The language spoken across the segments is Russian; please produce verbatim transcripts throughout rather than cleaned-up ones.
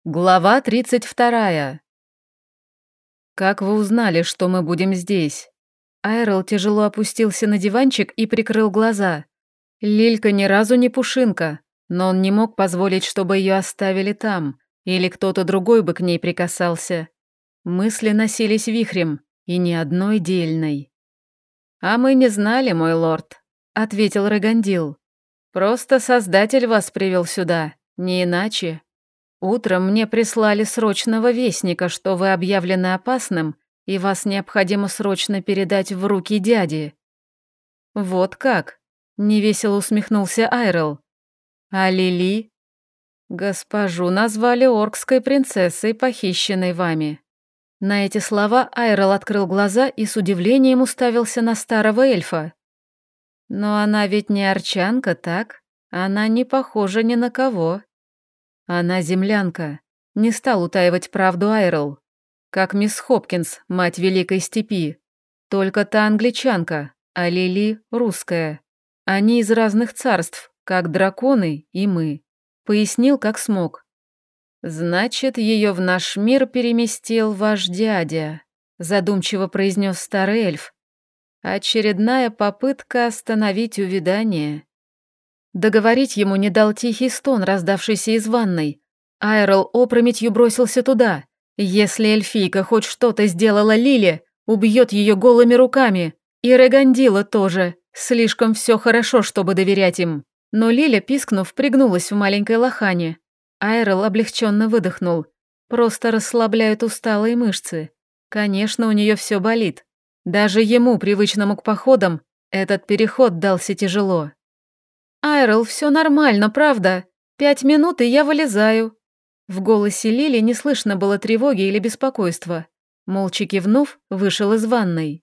Глава тридцать вторая. «Как вы узнали, что мы будем здесь?» Айрел тяжело опустился на диванчик и прикрыл глаза. Лилька ни разу не пушинка, но он не мог позволить, чтобы ее оставили там, или кто-то другой бы к ней прикасался. Мысли носились вихрем, и ни одной дельной. «А мы не знали, мой лорд», — ответил Регандил. «Просто Создатель вас привел сюда, не иначе». Утром мне прислали срочного вестника, что вы объявлены опасным, и вас необходимо срочно передать в руки дяди». «Вот как?» — невесело усмехнулся Айрел. «А Лили?» «Госпожу назвали оркской принцессой, похищенной вами». На эти слова Айрел открыл глаза и с удивлением уставился на старого эльфа. «Но она ведь не арчанка, так? Она не похожа ни на кого». Она землянка. Не стал утаивать правду Айрел. Как мисс Хопкинс, мать Великой Степи. Только та англичанка, а Лили русская. Они из разных царств, как драконы и мы. Пояснил, как смог. «Значит, ее в наш мир переместил ваш дядя», задумчиво произнес старый эльф. «Очередная попытка остановить увядание». Договорить ему не дал тихий стон, раздавшийся из ванной. Айрел опрометью бросился туда. Если эльфийка хоть что-то сделала Лиле, убьет ее голыми руками. И Регандила тоже. Слишком все хорошо, чтобы доверять им. Но Лиля, пискнув, пригнулась в маленькой лохане. Айрел облегченно выдохнул. Просто расслабляют усталые мышцы. Конечно, у нее все болит. Даже ему, привычному к походам, этот переход дался тяжело. «Айрел, все нормально, правда? Пять минут, и я вылезаю». В голосе Лили не слышно было тревоги или беспокойства. Молча кивнув, вышел из ванной.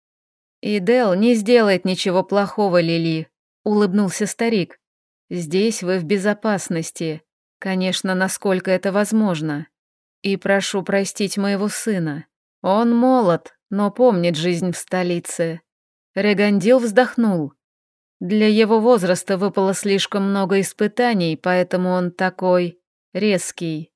«Идел не сделает ничего плохого, Лили», — улыбнулся старик. «Здесь вы в безопасности. Конечно, насколько это возможно. И прошу простить моего сына. Он молод, но помнит жизнь в столице». Регандил вздохнул. Для его возраста выпало слишком много испытаний, поэтому он такой резкий.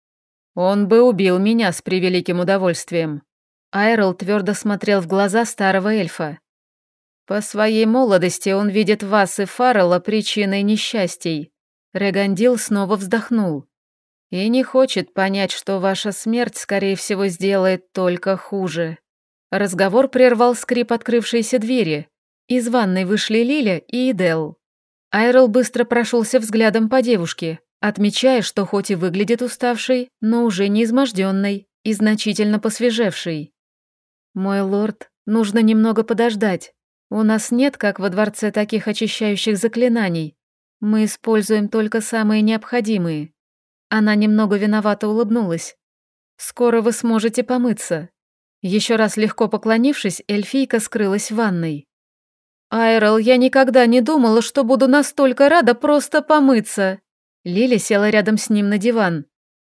Он бы убил меня с превеликим удовольствием. Айрел твердо смотрел в глаза старого эльфа. По своей молодости он видит вас и Фаррелла причиной несчастий. Регандил снова вздохнул. И не хочет понять, что ваша смерть, скорее всего, сделает только хуже. Разговор прервал скрип открывшейся двери. Из ванной вышли Лиля и Идел. Айрел быстро прошелся взглядом по девушке, отмечая, что хоть и выглядит уставшей, но уже не изможденной и значительно посвежевшей. «Мой лорд, нужно немного подождать. У нас нет, как во дворце, таких очищающих заклинаний. Мы используем только самые необходимые». Она немного виновато улыбнулась. «Скоро вы сможете помыться». Еще раз легко поклонившись, эльфийка скрылась в ванной. «Айрел, я никогда не думала, что буду настолько рада просто помыться». Лили села рядом с ним на диван.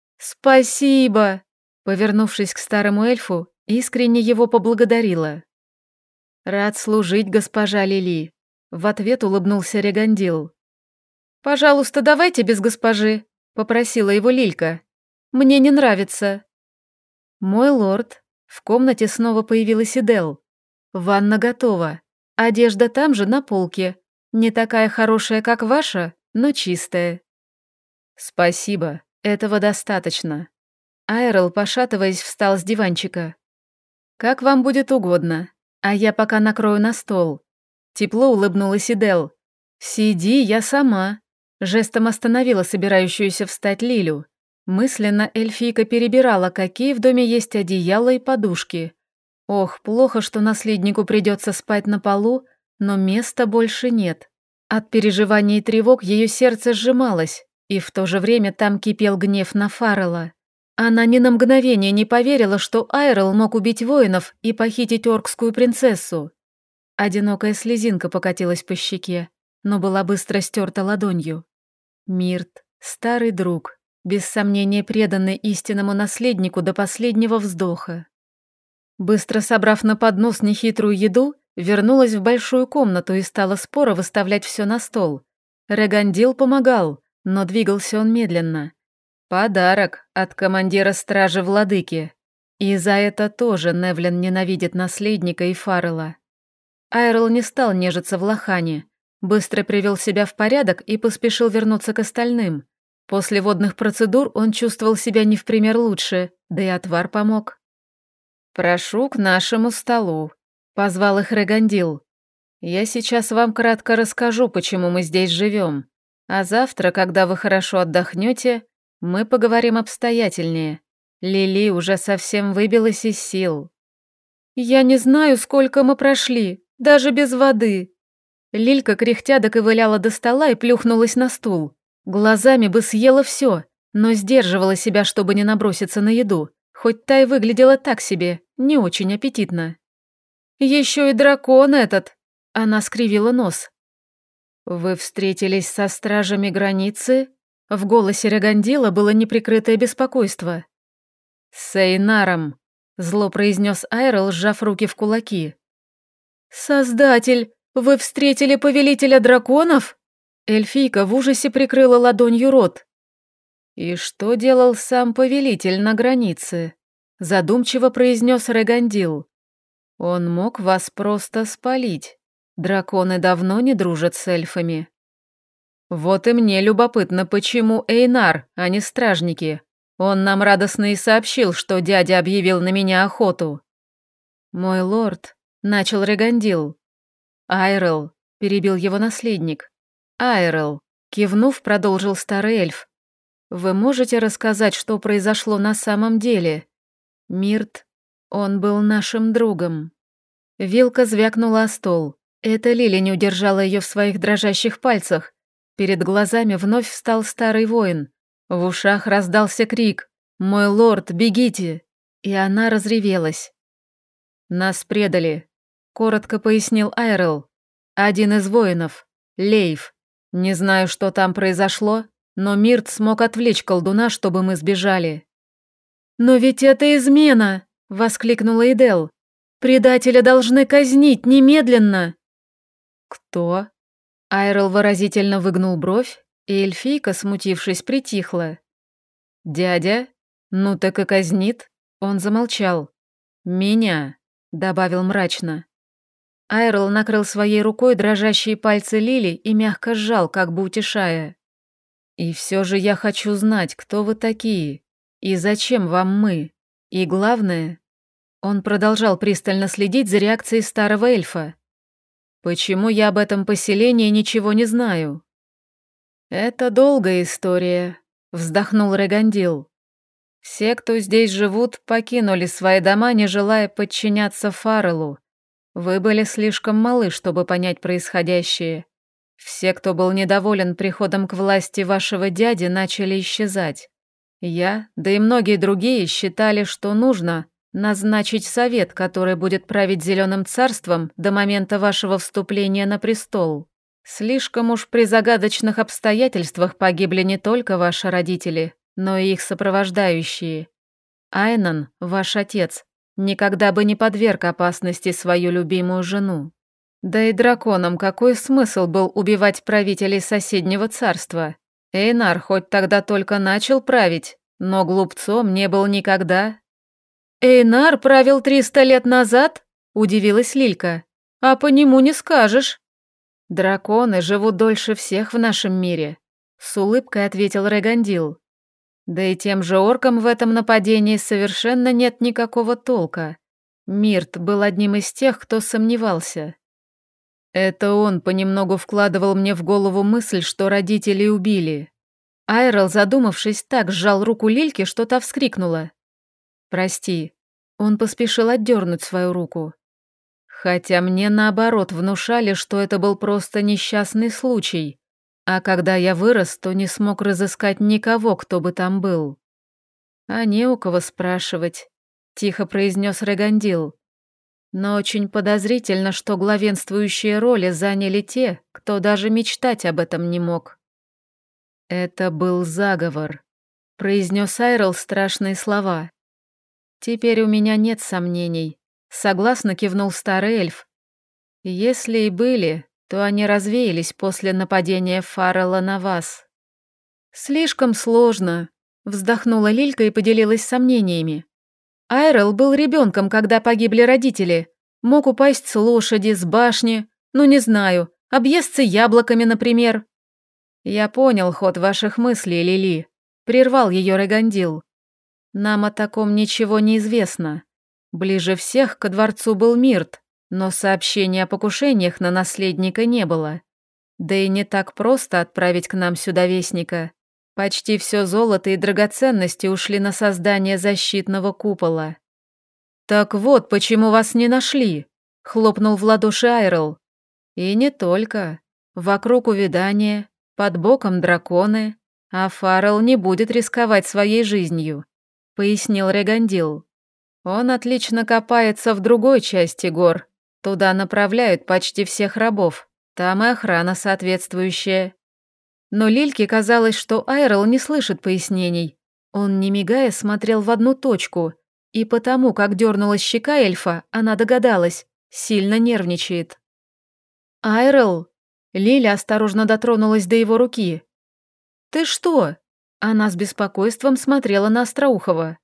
«Спасибо!» Повернувшись к старому эльфу, искренне его поблагодарила. «Рад служить, госпожа Лили», — в ответ улыбнулся Регандил. «Пожалуйста, давайте без госпожи», — попросила его Лилька. «Мне не нравится». «Мой лорд», — в комнате снова появилась Идел. «Ванна готова. Одежда там же на полке. Не такая хорошая, как ваша, но чистая». «Спасибо, этого достаточно». Айрел, пошатываясь, встал с диванчика. «Как вам будет угодно, а я пока накрою на стол». Тепло улыбнулась Идел. «Сиди, я сама». Жестом остановила собирающуюся встать Лилю. Мысленно эльфийка перебирала, какие в доме есть одеяла и подушки. Ох, плохо, что наследнику придется спать на полу, но места больше нет. От переживаний и тревог ее сердце сжималось, и в то же время там кипел гнев на Фаррелла. Она ни на мгновение не поверила, что Айрел мог убить воинов и похитить оркскую принцессу. Одинокая слезинка покатилась по щеке, но была быстро стерта ладонью. Мирт, старый друг, без сомнения преданный истинному наследнику до последнего вздоха. Быстро собрав на поднос нехитрую еду, вернулась в большую комнату и стала споро выставлять все на стол. Регандил помогал, но двигался он медленно. Подарок от командира стражи Владыки. И за это тоже Невлин ненавидит наследника и Фаррелла. Айрел не стал нежиться в лохане, быстро привел себя в порядок и поспешил вернуться к остальным. После водных процедур он чувствовал себя не в пример лучше, да и отвар помог. «Прошу к нашему столу», — позвал их Регандил. «Я сейчас вам кратко расскажу, почему мы здесь живем, а завтра, когда вы хорошо отдохнете, мы поговорим обстоятельнее. Лили уже совсем выбилась из сил». «Я не знаю, сколько мы прошли, даже без воды». Лилька кряхтя доковыляла до стола и плюхнулась на стул. Глазами бы съела все, но сдерживала себя, чтобы не наброситься на еду, хоть та и выглядела так себе, не очень аппетитно. «Еще и дракон этот!» — она скривила нос. «Вы встретились со стражами границы?» В голосе Регандила было неприкрытое беспокойство. «С Эйнаром», — зло произнес Айрел, сжав руки в кулаки. «Создатель, вы встретили повелителя драконов?» Эльфийка в ужасе прикрыла ладонью рот. «И что делал сам повелитель на границе?» — задумчиво произнес Регандил. «Он мог вас просто спалить. Драконы давно не дружат с эльфами». «Вот и мне любопытно, почему Эйнар, а не стражники. Он нам радостно и сообщил, что дядя объявил на меня охоту». «Мой лорд», — начал Регандил. «Айрел», — перебил его наследник. «Айрел», — кивнув, продолжил старый эльф. «Вы можете рассказать, что произошло на самом деле? Мирт, он был нашим другом». Вилка звякнула о стол. Это Лили не удержала ее в своих дрожащих пальцах. Перед глазами вновь встал старый воин. В ушах раздался крик «Мой лорд, бегите!» И она разревелась. «Нас предали», — коротко пояснил Айрел. «Один из воинов, Лейв. Не знаю, что там произошло, но Мирт смог отвлечь колдуна, чтобы мы сбежали». «Но ведь это измена!» — воскликнула Эдел. «Предателя должны казнить немедленно!» «Кто?» Айрел выразительно выгнул бровь, и эльфийка, смутившись, притихла. «Дядя? Ну так и казнит?» Он замолчал. «Меня», — добавил мрачно. Айрел накрыл своей рукой дрожащие пальцы Лили и мягко сжал, как бы утешая. «И все же я хочу знать, кто вы такие, и зачем вам мы, и главное...» Он продолжал пристально следить за реакцией старого эльфа. «Почему я об этом поселении ничего не знаю?» «Это долгая история», — вздохнул Регандил. «Все, кто здесь живут, покинули свои дома, не желая подчиняться Фарреллу. Вы были слишком малы, чтобы понять происходящее. Все, кто был недоволен приходом к власти вашего дяди, начали исчезать. Я, да и многие другие, считали, что нужно назначить совет, который будет править Зеленым царством до момента вашего вступления на престол. Слишком уж при загадочных обстоятельствах погибли не только ваши родители, но и их сопровождающие. Айнан, ваш отец, никогда бы не подверг опасности свою любимую жену. Да и драконам какой смысл был убивать правителей соседнего царства? Эйнар хоть тогда только начал править, но глупцом не был никогда. «Эйнар правил триста лет назад?» – удивилась Лилька. «А по нему не скажешь». «Драконы живут дольше всех в нашем мире», – с улыбкой ответил Регандил. «Да и тем же оркам в этом нападении совершенно нет никакого толка. Мирт был одним из тех, кто сомневался. Это он понемногу вкладывал мне в голову мысль, что родителей убили». Айрел, задумавшись, так сжал руку Лильки, что та вскрикнула. «Прости». Он поспешил отдернуть свою руку. Хотя мне, наоборот, внушали, что это был просто несчастный случай, а когда я вырос, то не смог разыскать никого, кто бы там был. «А не у кого спрашивать», — тихо произнес Регандил. «Но очень подозрительно, что главенствующие роли заняли те, кто даже мечтать об этом не мог». «Это был заговор», — произнес Айрел страшные слова. «Теперь у меня нет сомнений», — согласно кивнул старый эльф. «Если и были, то они развеялись после нападения Фаррелла на вас». «Слишком сложно», Вздохнула Лилька и поделилась сомнениями. Айрел был ребенком, когда погибли родители. Мог упасть с лошади, с башни, ну не знаю, объесться яблоками, например. Я понял ход ваших мыслей, Лили. Прервал ее Регандил. Нам о таком ничего не известно. Ближе всех ко дворцу был Мирт, но сообщений о покушениях на наследника не было. Да и не так просто отправить к нам сюда вестника. Почти все золото и драгоценности ушли на создание защитного купола. «Так вот, почему вас не нашли», — хлопнул в ладоши Айрел. «И не только. Вокруг увядания, под боком драконы, а Фаррелл не будет рисковать своей жизнью», — пояснил Регандил. «Он отлично копается в другой части гор. Туда направляют почти всех рабов. Там и охрана соответствующая». Но Лильке казалось, что Айрел не слышит пояснений. Он, не мигая, смотрел в одну точку, и потому, как дернулась щека эльфа, она догадалась, сильно нервничает. «Айрел!» Лиля осторожно дотронулась до его руки. «Ты что?» Она с беспокойством смотрела на Остроухова.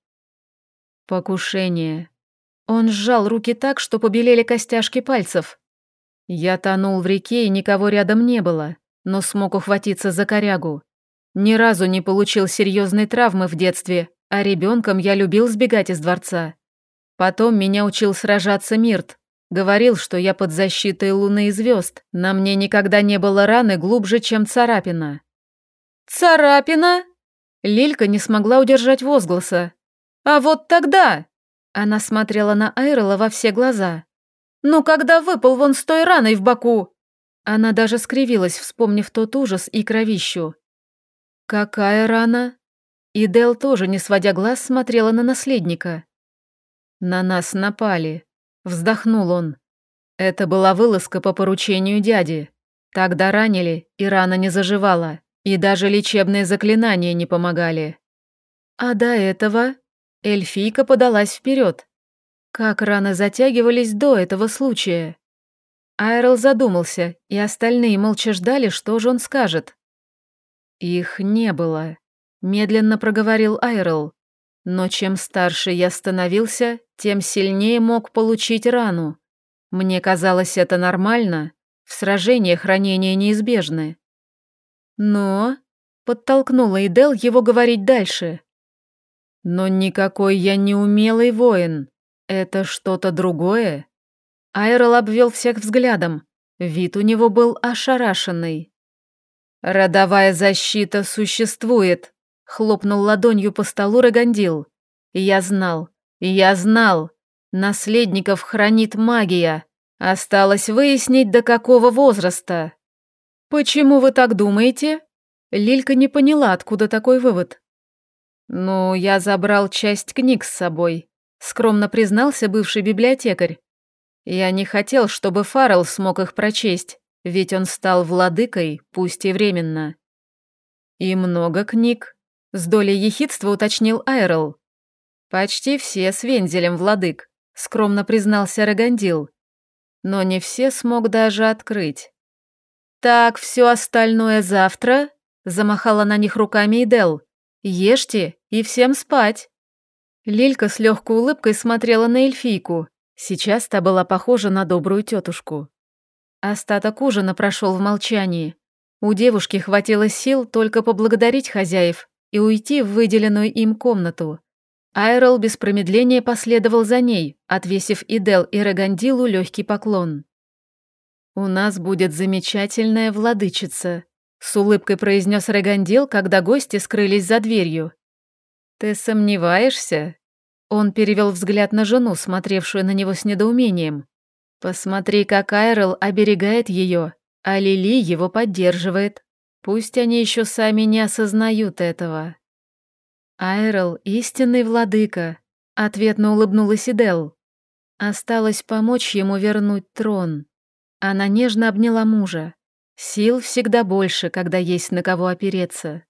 «Покушение». Он сжал руки так, что побелели костяшки пальцев. Я тонул в реке, и никого рядом не было, но смог ухватиться за корягу. Ни разу не получил серьезной травмы в детстве, а ребенком я любил сбегать из дворца. Потом меня учил сражаться Мирт. Говорил, что я под защитой луны и звезд. На мне никогда не было раны глубже, чем царапина. «Царапина?» Лилька не смогла удержать возгласа. «А вот тогда...» Она смотрела на Айрела во все глаза. «Ну, когда выпал вон с той раной в боку?» Она даже скривилась, вспомнив тот ужас и кровищу. «Какая рана?» И Дел тоже, не сводя глаз, смотрела на наследника. «На нас напали», — вздохнул он. «Это была вылазка по поручению дяди. Тогда ранили, и рана не заживала, и даже лечебные заклинания не помогали». «А до этого?» Эльфийка подалась вперед. Как раны затягивались до этого случая? Айрел задумался, и остальные молча ждали, что же он скажет. «Их не было», — медленно проговорил Айрел. «Но чем старше я становился, тем сильнее мог получить рану. Мне казалось это нормально, в сражениях ранения неизбежны». «Но...» — подтолкнула Идел его говорить дальше. «Но никакой я не умелый воин. Это что-то другое?» Айрел обвел всех взглядом. Вид у него был ошарашенный. «Родовая защита существует», — хлопнул ладонью по столу Регандил. «Я знал, я знал. Наследников хранит магия. Осталось выяснить, до какого возраста». «Почему вы так думаете?» Лилька не поняла, откуда такой вывод. «Ну, я забрал часть книг с собой», — скромно признался бывший библиотекарь. «Я не хотел, чтобы Фаррелл смог их прочесть, ведь он стал владыкой, пусть и временно». «И много книг», — с долей ехидства уточнил Айрел. «Почти все с вензелем владык», — скромно признался Регандил. «Но не все смог даже открыть». «Так, все остальное завтра», — замахала на них руками Идел. «Ешьте и всем спать». Лилька с легкой улыбкой смотрела на эльфийку. Сейчас та была похожа на добрую тетушку. Остаток ужина прошел в молчании. У девушки хватило сил только поблагодарить хозяев и уйти в выделенную им комнату. Айрел без промедления последовал за ней, отвесив Идел и Регандилу легкий поклон. «У нас будет замечательная владычица», — с улыбкой произнес Регандил, когда гости скрылись за дверью. «Ты сомневаешься?» Он перевел взгляд на жену, смотревшую на него с недоумением. «Посмотри, как Айрел оберегает ее, а Лили его поддерживает. Пусть они еще сами не осознают этого». «Айрел — истинный владыка», — ответно улыбнулась Идел. Осталось помочь ему вернуть трон. Она нежно обняла мужа. Сил всегда больше, когда есть на кого опереться.